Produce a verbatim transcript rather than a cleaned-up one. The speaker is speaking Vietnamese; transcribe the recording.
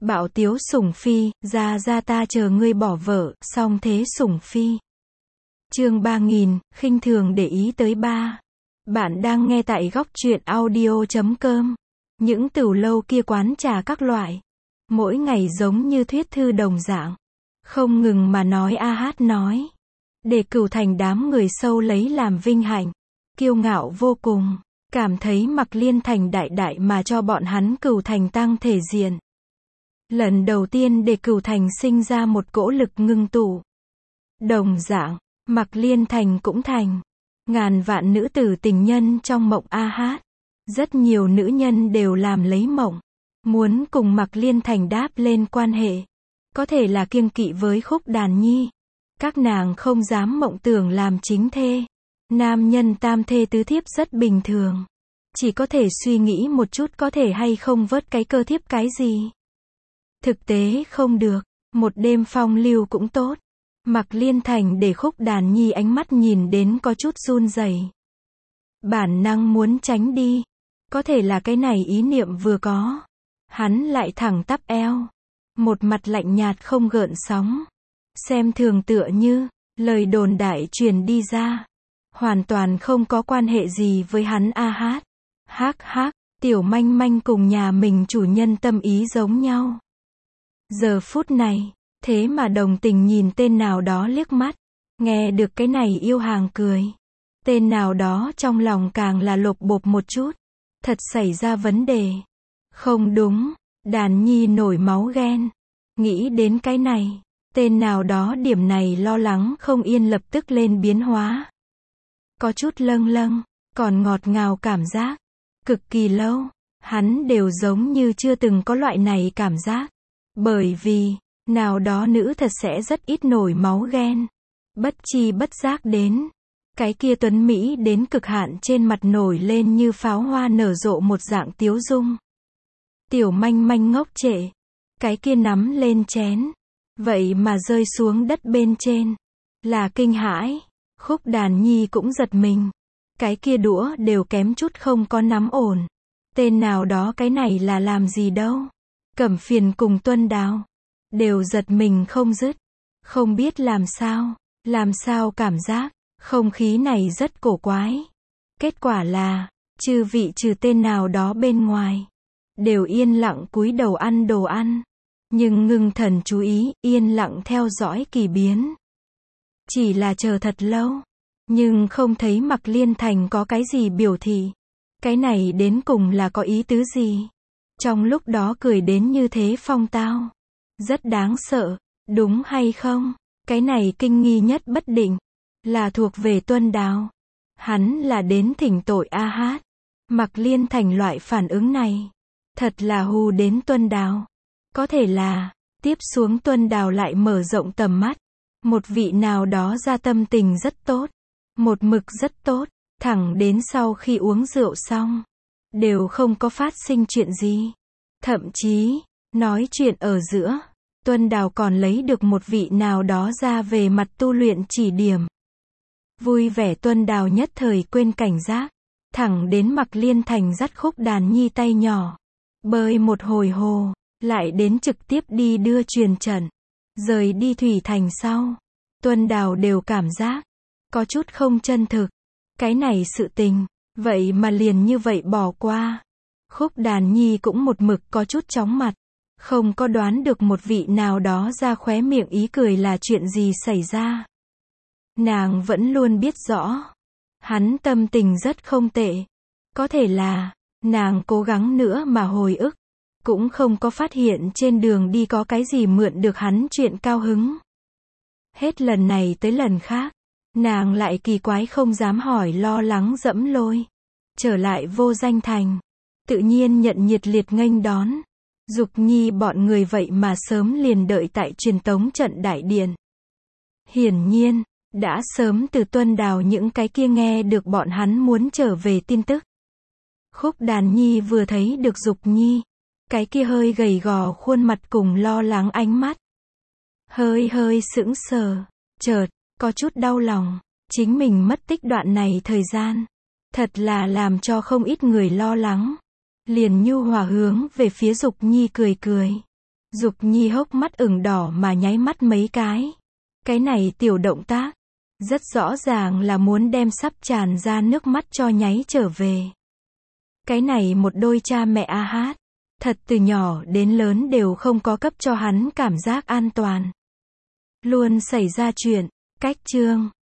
Bạo tiếu sủng phi, ra ra ta chờ ngươi bỏ vợ, song thế sủng phi. Chương ba nghìn, khinh thường để ý tới ba. Bạn đang nghe tại góc truyện audio chấm com. Những tửu lâu kia quán trà các loại. Mỗi ngày giống như thuyết thư đồng dạng. Không ngừng mà nói a hát nói. Để Cửu Thành đám người sâu lấy làm vinh hạnh. Kiêu ngạo vô cùng. Cảm thấy Mặc Liên Thành đại đại mà cho bọn hắn Cửu Thành tăng thể diện. Lần đầu tiên để Cửu Thành sinh ra một cỗ lực ngưng tụ. Đồng dạng, Mặc Liên Thành cũng thành. Ngàn vạn nữ tử tình nhân trong mộng a hát. Rất nhiều nữ nhân đều làm lấy mộng. Muốn cùng Mặc Liên Thành đáp lên quan hệ. Có thể là kiêng kỵ với Khúc Đàn Nhi. Các nàng không dám mộng tưởng làm chính thê. Nam nhân tam thê tứ thiếp rất bình thường. Chỉ có thể suy nghĩ một chút có thể hay không vớt cái cơ thiếp cái gì. Thực tế không được. Một đêm phong lưu cũng tốt. Mặc Liên Thành để Khúc Đàn Nhi ánh mắt nhìn đến có chút run rẩy. Bản năng muốn tránh đi. Có thể là cái này ý niệm vừa có. Hắn lại thẳng tắp eo. Một mặt lạnh nhạt không gợn sóng. Xem thường tựa như, lời đồn đại truyền đi ra. Hoàn toàn không có quan hệ gì với hắn a hát. Hắc hắc, tiểu manh manh cùng nhà mình chủ nhân tâm ý giống nhau. Giờ phút này, thế mà đồng tình nhìn tên nào đó liếc mắt. Nghe được cái này yêu hàng cười. Tên nào đó trong lòng càng là lột bột một chút. Thật xảy ra vấn đề. Không đúng, Đàn Nhi nổi máu ghen. Nghĩ đến cái này, tên nào đó điểm này lo lắng không yên lập tức lên biến hóa. Có chút lâng lâng, còn ngọt ngào cảm giác. Cực kỳ lâu, hắn đều giống như chưa từng có loại này cảm giác. Bởi vì, nào đó nữ thật sẽ rất ít nổi máu ghen. Bất chi bất giác đến. Cái kia tuấn Mỹ đến cực hạn trên mặt nổi lên như pháo hoa nở rộ một dạng tiếu dung. Tiểu manh manh ngốc trệ. Cái kia nắm lên chén. Vậy mà rơi xuống đất bên trên. Là kinh hãi. Khúc Đàn Nhi cũng giật mình. Cái kia đũa đều kém chút không có nắm ổn. Tên nào đó cái này là làm gì đâu. Cẩm Phiền cùng Tuân Đào. Đều giật mình không dứt. Không biết làm sao. Làm sao cảm giác. Không khí này rất cổ quái. Kết quả là, chư vị trừ tên nào đó bên ngoài. Đều yên lặng cúi đầu ăn đồ ăn. Nhưng ngưng thần chú ý, yên lặng theo dõi kỳ biến. Chỉ là chờ thật lâu. Nhưng không thấy Mặc Liên Thành có cái gì biểu thị. Cái này đến cùng là có ý tứ gì? Trong lúc đó cười đến như thế phong tao. Rất đáng sợ, đúng hay không? Cái này kinh nghi nhất bất định. Là thuộc về Tuân Đào. Hắn là đến thỉnh tội a hát. Mặc Liên Thành loại phản ứng này. Thật là hù đến Tuân Đào. Có thể là, tiếp xuống Tuân Đào lại mở rộng tầm mắt. Một vị nào đó ra tâm tình rất tốt. Một mực rất tốt. Thẳng đến sau khi uống rượu xong. Đều không có phát sinh chuyện gì. Thậm chí, nói chuyện ở giữa. Tuân Đào còn lấy được một vị nào đó ra về mặt tu luyện chỉ điểm. Vui vẻ Tuân Đào nhất thời quên cảnh giác. Thẳng đến Mặc Liên Thành dắt Khúc Đàn Nhi tay nhỏ. Bơi một hồi hồ. Lại đến trực tiếp đi đưa truyền trận. Rời đi Thủy Thành sau. Tuân Đào đều cảm giác. Có chút không chân thực. Cái này sự tình. Vậy mà liền như vậy bỏ qua. Khúc Đàn Nhi cũng một mực có chút chóng mặt. Không có đoán được một vị nào đó ra khóe miệng ý cười là chuyện gì xảy ra. Nàng vẫn luôn biết rõ. Hắn tâm tình rất không tệ. Có thể là, nàng cố gắng nữa mà hồi ức. Cũng không có phát hiện trên đường đi có cái gì mượn được hắn chuyện cao hứng. Hết lần này tới lần khác. Nàng lại kỳ quái không dám hỏi lo lắng dẫm lôi. Trở lại Vô Danh Thành. Tự nhiên nhận nhiệt liệt nghênh đón. Dục Nhi bọn người vậy mà sớm liền đợi tại truyền tống trận đại điện. Hiển nhiên, đã sớm từ Tuân Đào những cái kia nghe được bọn hắn muốn trở về tin tức. Khúc Đàn Nhi vừa thấy được Dục Nhi. Cái kia hơi gầy gò khuôn mặt cùng lo lắng ánh mắt. Hơi hơi sững sờ. Chợt, có chút đau lòng. Chính mình mất tích đoạn này thời gian. Thật là làm cho không ít người lo lắng. Liền nhu hòa hướng về phía Dục Nhi cười cười. Dục Nhi hốc mắt ửng đỏ mà nháy mắt mấy cái. Cái này tiểu động tác, rất rõ ràng là muốn đem sắp tràn ra nước mắt cho nháy trở về. Cái này một đôi cha mẹ a hát, thật từ nhỏ đến lớn đều không có cấp cho hắn cảm giác an toàn. Luôn xảy ra chuyện, cách chương.